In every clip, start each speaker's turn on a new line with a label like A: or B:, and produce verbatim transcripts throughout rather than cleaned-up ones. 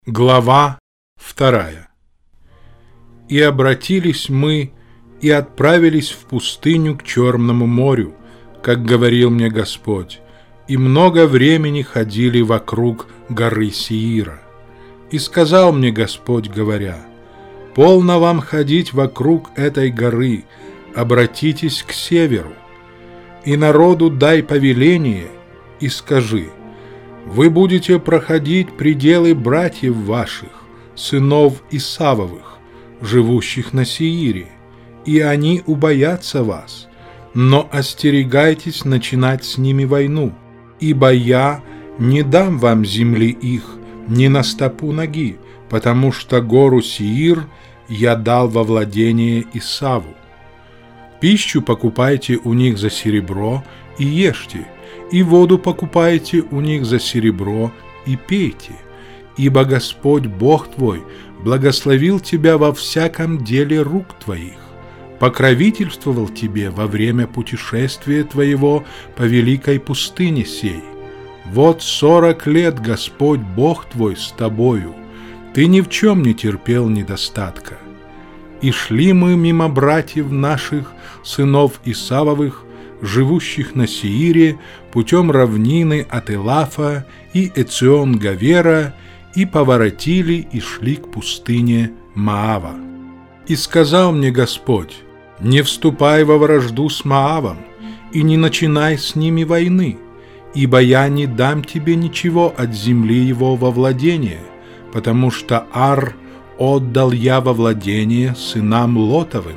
A: Глава вторая. «И обратились мы, и отправились в пустыню к Черному морю, как говорил мне Господь, и много времени ходили вокруг горы Сеира. И сказал мне Господь, говоря: полно вам ходить вокруг этой горы, обратитесь к северу, и народу дай повеление, и скажи: вы будете проходить пределы братьев ваших, сынов Исавовых, живущих на Сеире, и они убоятся вас, но остерегайтесь начинать с ними войну, ибо я не дам вам земли их ни на стопу ноги, потому что гору Сеир я дал во владение Исаву. Пищу покупайте у них за серебро и ешьте, и воду покупайте у них за серебро и пейте, ибо Господь Бог твой благословил тебя во всяком деле рук твоих, покровительствовал тебе во время путешествия твоего по великой пустыне сей. Вот сорок лет Господь Бог твой с тобою, ты ни в чем не терпел недостатка. И шли мы мимо братьев наших, сынов Исавовых, живущих на Сеире, путем равнины от Элафа и Эцион-Гавера, и поворотили и шли к пустыне Моава. И сказал мне Господь: не вступай во вражду с Моавом, и не начинай с ними войны, ибо я не дам тебе ничего от земли его во владение, потому что Ар отдал я во владение сынам Лотовым.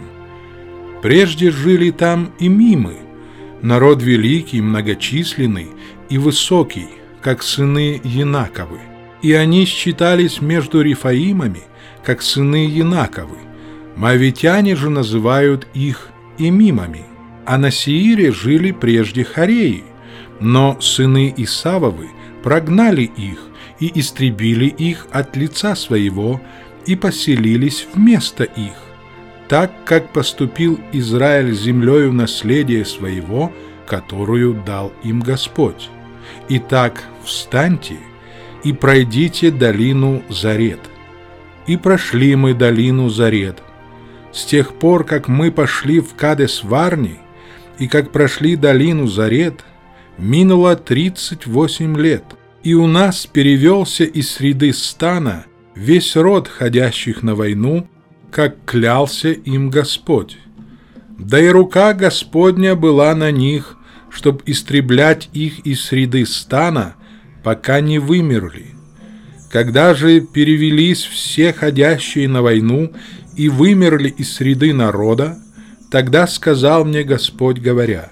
A: Прежде жили там и Мимы, народ великий, многочисленный и высокий, как сыны Янаковы, и они считались между Рифаимами, как сыны Янаковы. Моавитяне же называют их Эмимами, а на Сеире жили прежде Хореи, но сыны Исавовы прогнали их и истребили их от лица своего и поселились вместо их, так как поступил Израиль с землею наследия своего, которую дал им Господь. Итак, встаньте и пройдите долину Заред. И прошли мы долину Заред. С тех пор, как мы пошли в Кадес-Варни, и как прошли долину Заред, минуло тридцать восемь лет, и у нас перевелся из среды стана весь род ходящих на войну, как клялся им Господь. Да и рука Господня была на них, чтоб истреблять их из среды стана, пока не вымерли. Когда же перевелись все ходящие на войну и вымерли из среды народа, тогда сказал мне Господь, говоря: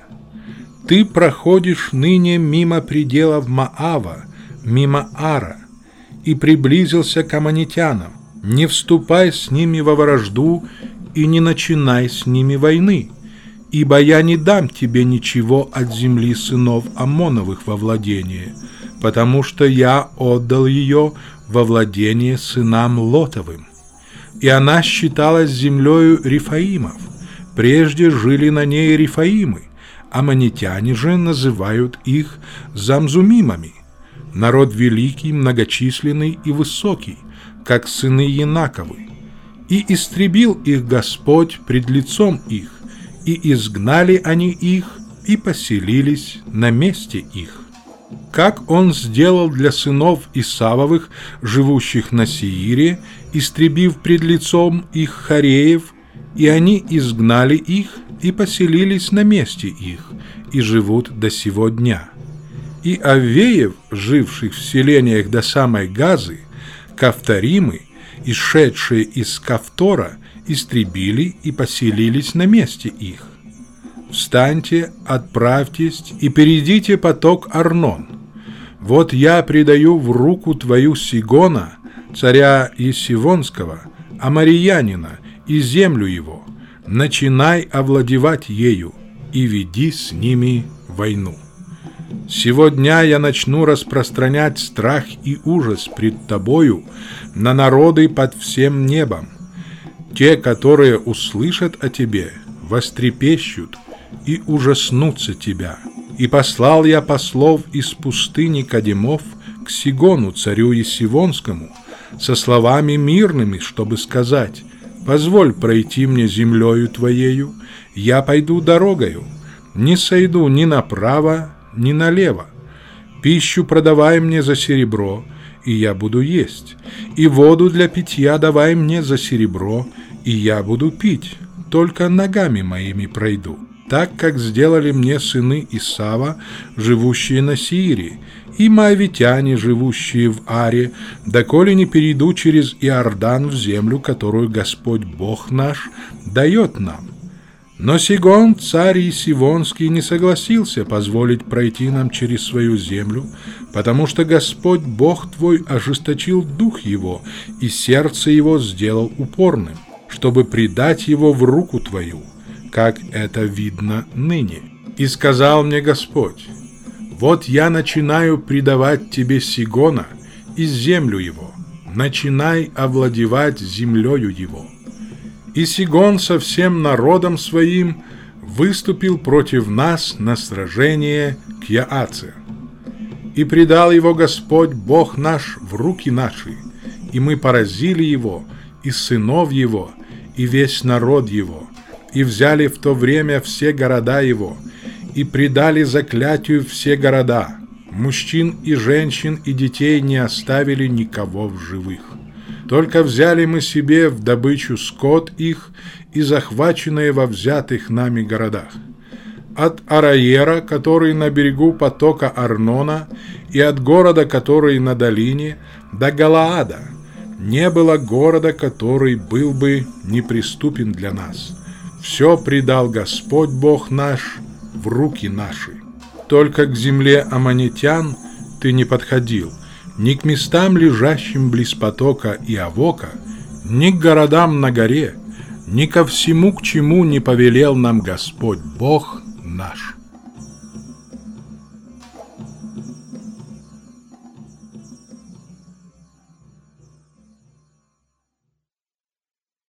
A: ты проходишь ныне мимо пределов Моава, мимо Ара, и приблизился к аммонитянам. Не вступай с ними во вражду и не начинай с ними войны, ибо я не дам тебе ничего от земли сынов Аммоновых во владение, потому что я отдал ее во владение сынам Лотовым. И она считалась землею Рифаимов. Прежде жили на ней Рифаимы, аммонитяне же называют их Замзумимами, народ великий, многочисленный и высокий, как сыны Янаковы. И истребил их Господь пред лицом их, и изгнали они их, и поселились на месте их. Как он сделал для сынов Исавовых, живущих на Сеире, истребив пред лицом их Хореев, и они изгнали их, и поселились на месте их, и живут до сего дня. И Аввеев, живших в селениях до самой Газы, Кавторимы, исшедшие из Кавтора, истребили и поселились на месте их. Встаньте, отправьтесь и перейдите поток Арнон. Вот я предаю в руку твою Сигона, царя Иссивонского, амориянина, и землю его. Начинай овладевать ею и веди с ними войну. Сегодня я начну распространять страх и ужас пред тобою на народы под всем небом. Те, которые услышат о тебе, вострепещут и ужаснутся тебя. И послал я послов из пустыни Кадемов к Сигону, царю Иссивонскому, со словами мирными, чтобы сказать: «Позволь пройти мне землею Твоею, я пойду дорогою, не сойду ни направо, ни налево. Пищу продавай мне за серебро, и я буду есть, и воду для питья давай мне за серебро, и я буду пить, только ногами моими пройду, так как сделали мне сыны Исава, живущие на Сиире, и моавитяне, живущие в Аре, доколе не перейду через Иордан в землю, которую Господь Бог наш дает нам». Но Сигон, царь Сивонский, не согласился позволить пройти нам через свою землю, потому что Господь Бог твой ожесточил дух его, и сердце его сделал упорным, чтобы предать его в руку твою, как это видно ныне. И сказал мне Господь: «Вот я начинаю предавать тебе Сигона и землю его, начинай овладевать землею его». И Сигон со всем народом своим выступил против нас на сражение к Яаце. И предал его Господь Бог наш в руки наши, и мы поразили его, и сынов его, и весь народ его, и взяли в то время все города его, и предали заклятию все города, мужчин и женщин и детей не оставили никого в живых. Только взяли мы себе в добычу скот их и захваченные во взятых нами городах. От Араера, который на берегу потока Арнона, и от города, который на долине, до Галаада, не было города, который был бы неприступен для нас. Все предал Господь Бог наш в руки наши. Только к земле аммонитян ты не подходил, ни к местам, лежащим близ потока Иавока, ни к городам на горе, ни ко всему, к чему не повелел нам Господь Бог наш».